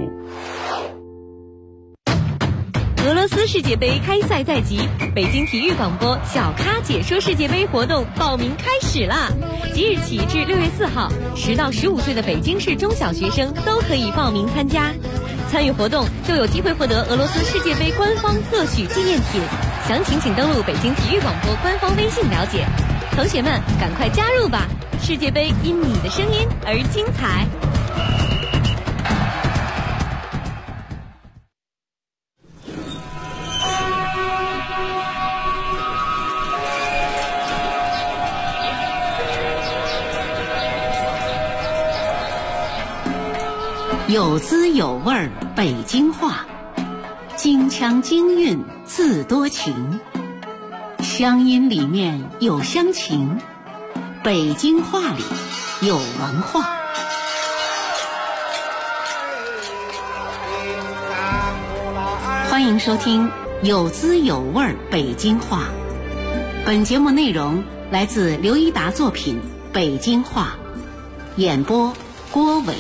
[SPEAKER 12] 俄罗斯世界杯开赛在即，北京体育广播小咖解说世界杯活动报名开始啦！即日起至6月4号，10到15岁的北京市中小学生都可以报名参加。参与活动就有机会获得俄罗斯世界杯官方特许纪念品，详情请登录北京体育广播官方微信了解。同学们，赶快加入吧！世界杯因你的声音而精彩。
[SPEAKER 13] 有滋有味北京话，京腔京韵字多情，乡音里面有乡情，北京话里有文化。欢迎收听有滋有味北京话。本节目内容来自刘一达作品《北京话》，演播郭伟。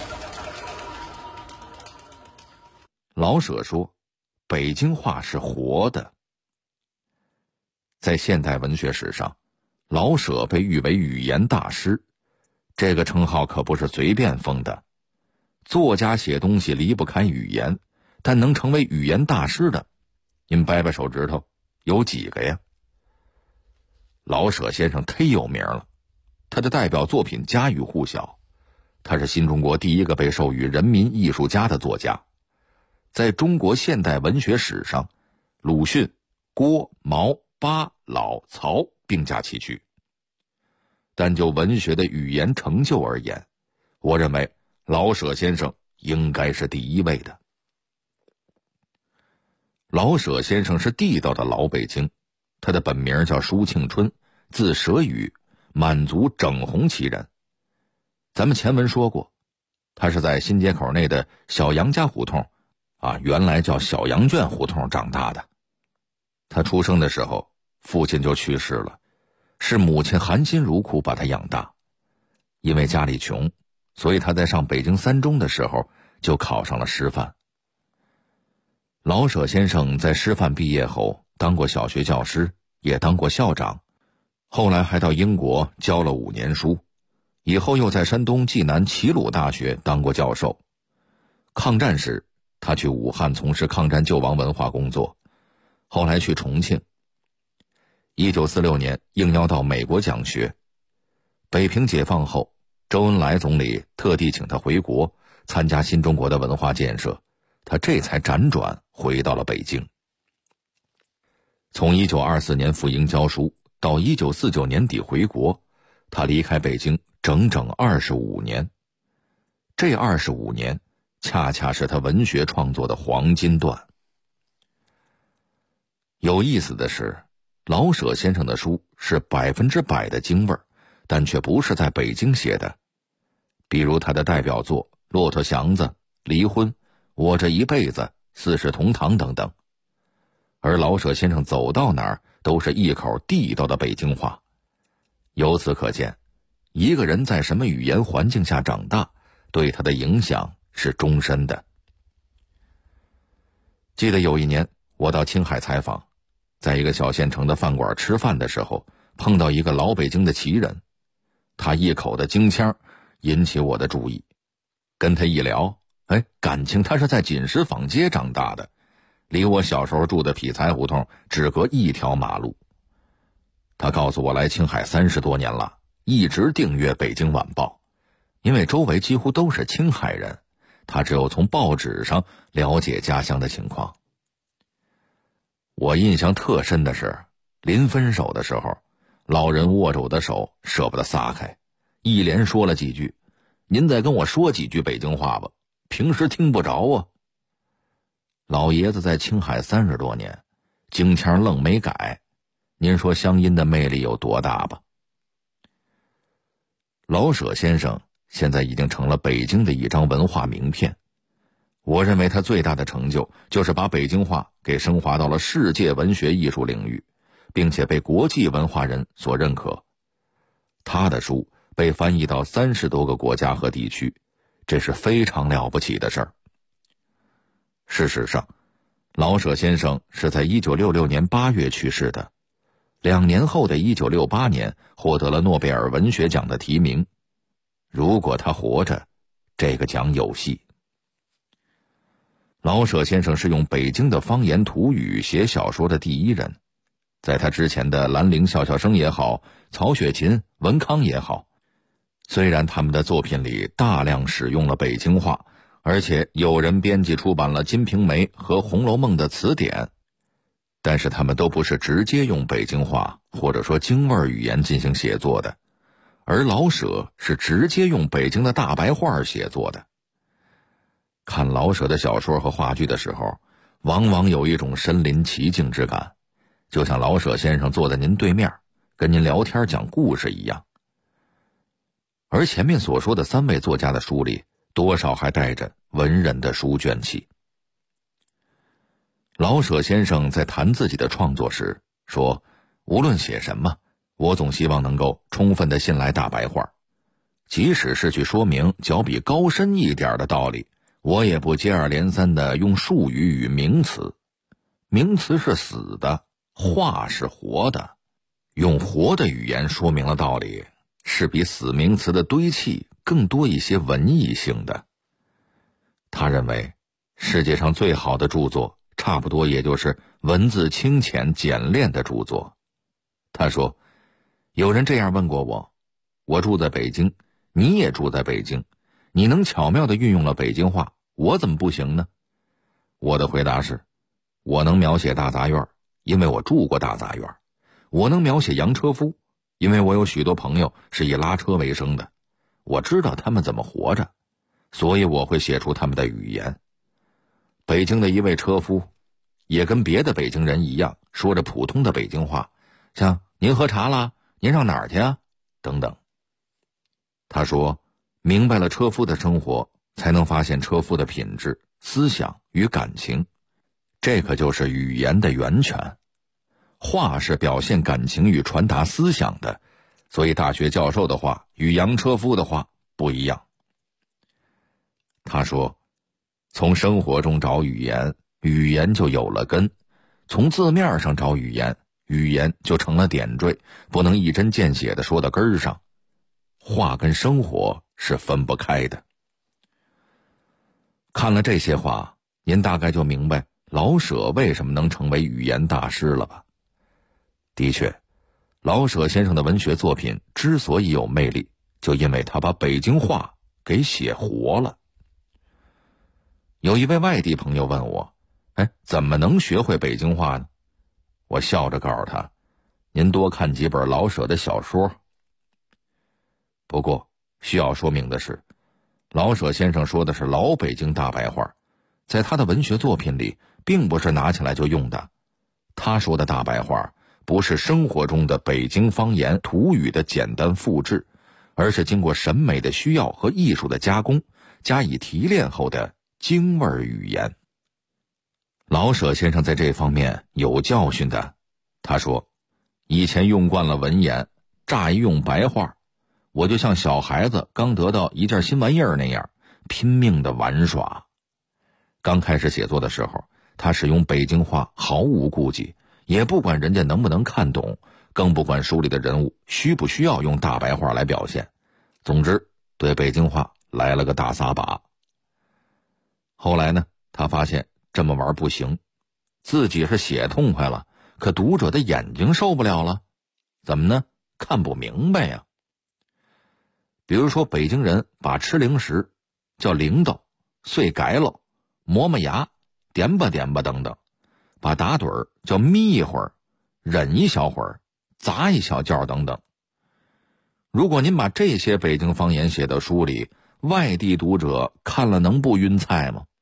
[SPEAKER 14] 老舍说，北京话是活的。在现代文学史上，老舍被誉为语言大师，这个称号可不是随便封的。作家写东西离不开语言，但能成为语言大师的，您掰掰手指头，有几个呀？老舍先生忒有名了，他的代表作品家喻户晓，他是新中国第一个被授予人民艺术家的作家。在中国现代文学史上，鲁迅、郭、毛、巴、老、曹并驾齐驱。但就文学的语言成就而言，我认为老舍先生应该是第一位的。老舍先生是地道的老北京，他的本名叫舒庆春，字舍宇，满族整红旗人。咱们前文说过，他是在新街口内的小杨家胡同原来叫小羊圈胡同长大的。他出生的时候，父亲就去世了，是母亲含辛茹苦把他养大。因为家里穷，所以他在上北京三中的时候就考上了师范。老舍先生在师范毕业后当过小学教师，也当过校长，后来还到英国教了5年书，以后又在山东济南齐鲁大学当过教授。抗战时他去武汉从事抗战救亡文化工作，后来去重庆。1946年应邀到美国讲学。北平解放后，周恩来总理特地请他回国参加新中国的文化建设，他这才辗转回到了北京。从1924年赴英教书到1949年底回国，他离开北京整整25年。这25年恰恰是他文学创作的黄金段。有意思的是，老舍先生的书是100%的京味儿，但却不是在北京写的。比如他的代表作《骆驼祥子》《离婚》《我这一辈子》《四世同堂》等等。而老舍先生走到哪儿都是一口地道的北京话。由此可见，一个人在什么语言环境下长大，对他的影响是终身的。记得有一年我到青海采访，在一个小县城的饭馆吃饭的时候，碰到一个老北京的旗人，他一口的京腔引起我的注意。跟他一聊，感情他是在锦石坊街长大的，离我小时候住的匹才胡同只隔一条马路。他告诉我来青海30多年了，一直订阅《北京晚报》，因为周围几乎都是青海人，他只有从报纸上了解家乡的情况。我印象特深的是，临分手的时候，老人握着我的手舍不得撒开，一连说了几句：“您再跟我说几句北京话吧，平时听不着啊。”老爷子在青海30多年，京腔愣没改，您说乡音的魅力有多大吧？老舍先生现在已经成了北京的一张文化名片。我认为他最大的成就就是把北京话给升华到了世界文学艺术领域，并且被国际文化人所认可。他的书被翻译到30多个国家和地区，这是非常了不起的事儿。事实上，老舍先生是在1966年8月去世的，2年后的1968年获得了诺贝尔文学奖的提名。如果他活着，这个奖有戏。老舍先生是用北京的方言土语写小说的第一人，在他之前的兰陵笑笑生也好，曹雪芹、文康也好，虽然他们的作品里大量使用了北京话，而且有人编辑出版了《金瓶梅》和《红楼梦》的词典，但是他们都不是直接用北京话或者说京味语言进行写作的，而老舍是直接用北京的大白话写作的。 看老舍的小说和话剧的时候，往往有一种身临其境之感，就像老舍先生坐在您对面，跟您聊天讲故事一样。而前面所说的3位作家的书里，多少还带着文人的书卷气。老舍先生在谈自己的创作时说，无论写什么，我总希望能够充分地信赖大白话，即使是去说明较比高深一点的道理，我也不接二连三地用术语与名词。名词是死的，话是活的，用活的语言说明了道理，是比死名词的堆砌更多一些文艺性的。他认为世界上最好的著作差不多也就是文字清浅简练的著作。他说，有人这样问过我，我住在北京，你也住在北京，你能巧妙地运用了北京话，我怎么不行呢？我的回答是，我能描写大杂院，因为我住过大杂院；我能描写洋车夫，因为我有许多朋友是以拉车为生的，我知道他们怎么活着，所以我会写出他们的语言。北京的一位车夫也跟别的北京人一样，说着普通的北京话，像您喝茶啦，您上哪儿去啊等等。他说，明白了车夫的生活，才能发现车夫的品质、思想与感情，这可就是语言的源泉。话是表现感情与传达思想的，所以大学教授的话与洋车夫的话不一样。他说，从生活中找语言，语言就有了根；从字面上找语言，语言就成了点缀，不能一针见血地说到根儿上。话跟生活是分不开的。看了这些话，您大概就明白老舍为什么能成为语言大师了吧？的确，老舍先生的文学作品之所以有魅力，就因为他把北京话给写活了。有一位外地朋友问我，怎么能学会北京话呢？我笑着告诉他，您多看几本老舍的小说。不过需要说明的是，老舍先生说的是老北京大白话，在他的文学作品里并不是拿起来就用的。他说的大白话不是生活中的北京方言土语的简单复制，而是经过审美的需要和艺术的加工，加以提炼后的京味语言。老舍先生在这方面有教训的。他说，以前用惯了文言，乍一用白话，我就像小孩子刚得到一件新玩意儿那样，拼命的玩耍。刚开始写作的时候，他使用北京话毫无顾忌，也不管人家能不能看懂，更不管书里的人物需不需要用大白话来表现。总之，对北京话来了个大撒把。后来呢，他发现这么玩不行，自己是写痛快了，可读者的眼睛受不了了。怎么呢？看不明白呀。比如说，北京人把吃零食叫铃铛、碎改喽、磨磨牙、点吧点吧等等，把打盹儿叫眯一会儿、忍一小会儿、砸一小觉等等。如果您把这些北京方言写到书里，外地读者看了能不晕菜吗？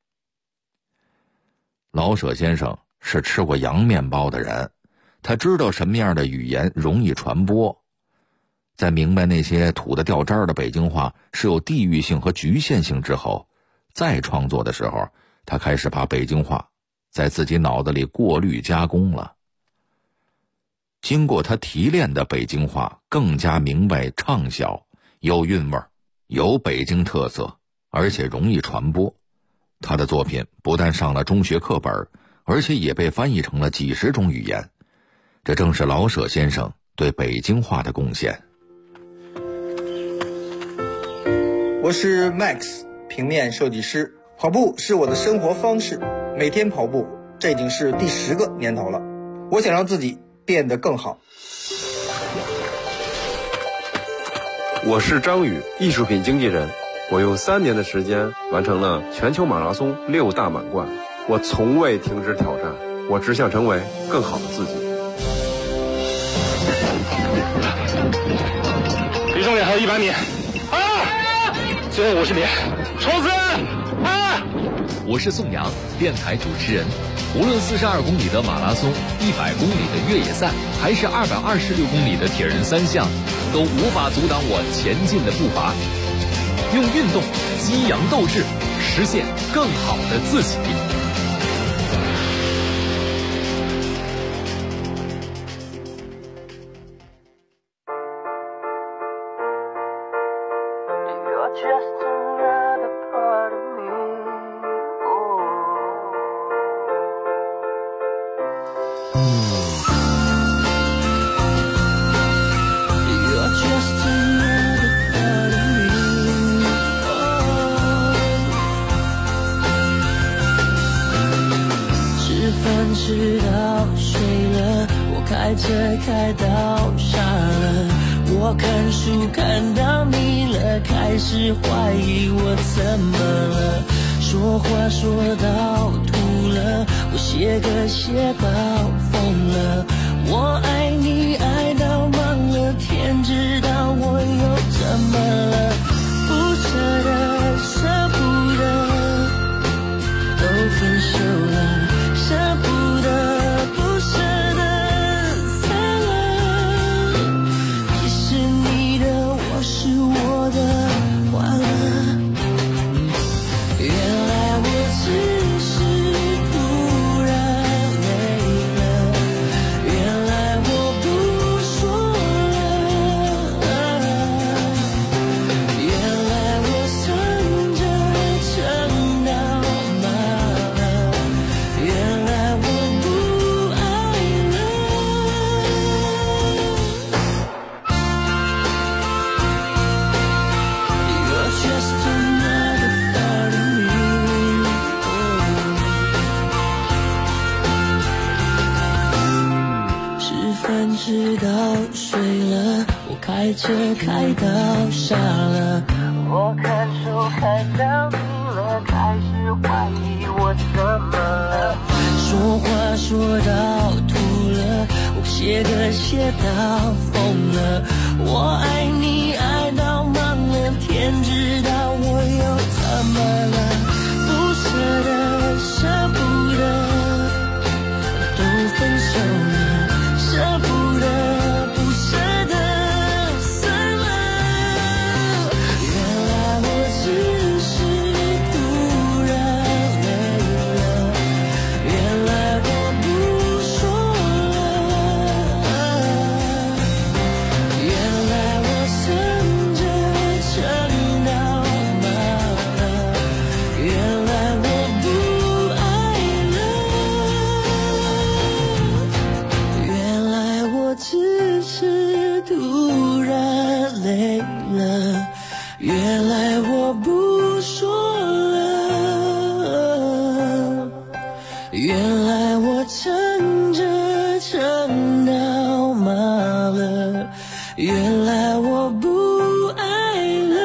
[SPEAKER 14] 老舍先生是吃过洋面包的人，他知道什么样的语言容易传播。在明白那些土得掉渣的北京话是有地域性和局限性之后，再创作的时候，他开始把北京话在自己脑子里过滤加工了。经过他提炼的北京话更加明白畅销，有韵味，有北京特色，而且容易传播。他的作品不但上了中学课本，而且也被翻译成了几十种语言。这正是老舍先生对北京话的贡献。
[SPEAKER 15] 我是 Max， 平面设计师。跑步是我的生活方式，每天跑步，这已经是第10个年头了。我想让自己变得更好。
[SPEAKER 16] 我是张宇，艺术品经纪人。我用3年的时间完成了全球马拉松6大满贯。我从未停止挑战，我只想成为更好的自己。
[SPEAKER 17] 离终点还有100米，最后50米，冲刺！ 我是宋阳，电台主持人。无论42公里的马拉松、100公里的越野赛，还是226公里的铁人三项，都无法阻挡我前进的步伐。用运动激扬斗志，实现更好的自己。
[SPEAKER 18] 直到睡了，我开车开到傻了，我看书看到腻了，开始怀疑我怎么了，说话说到吐了，我写歌写到疯了，我爱你爱到忘了，天知道我又怎么了，不舍得舍不得都分手了，舍不得不舍得散了，其实你的我是我的完了，原来我只是突然累了，原来我不说了，原来我算着撑到麻了，原来我不爱了。You're just another part of me. 吃饭吃到睡了，我开车开到傻了，我看书看到腻了，开始怀疑我怎么了，说话说到吐了，我写歌写到疯了，我爱你爱到忘了，天知道我又怎么了，不舍得舍不得都分手了，舍不得不舍得散了，原来我只是突然累了，原来我不说了，原来我算着撑到麻了，原来我不爱了，原来我只是突然累了，原来我不说了，原来我撑着撑到麻了，原来我不爱了。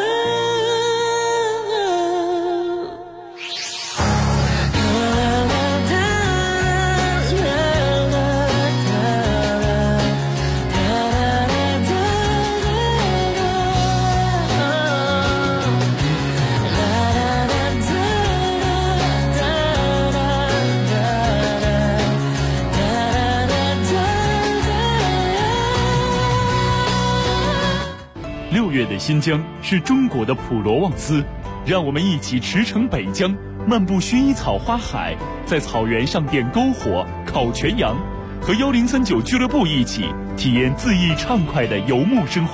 [SPEAKER 19] 6月的新疆是中国的普罗旺斯，让我们一起驰骋北疆，漫步薰衣草花海，在草原上点篝火、烤全羊，和1039俱乐部一起体验恣意畅快的游牧生活。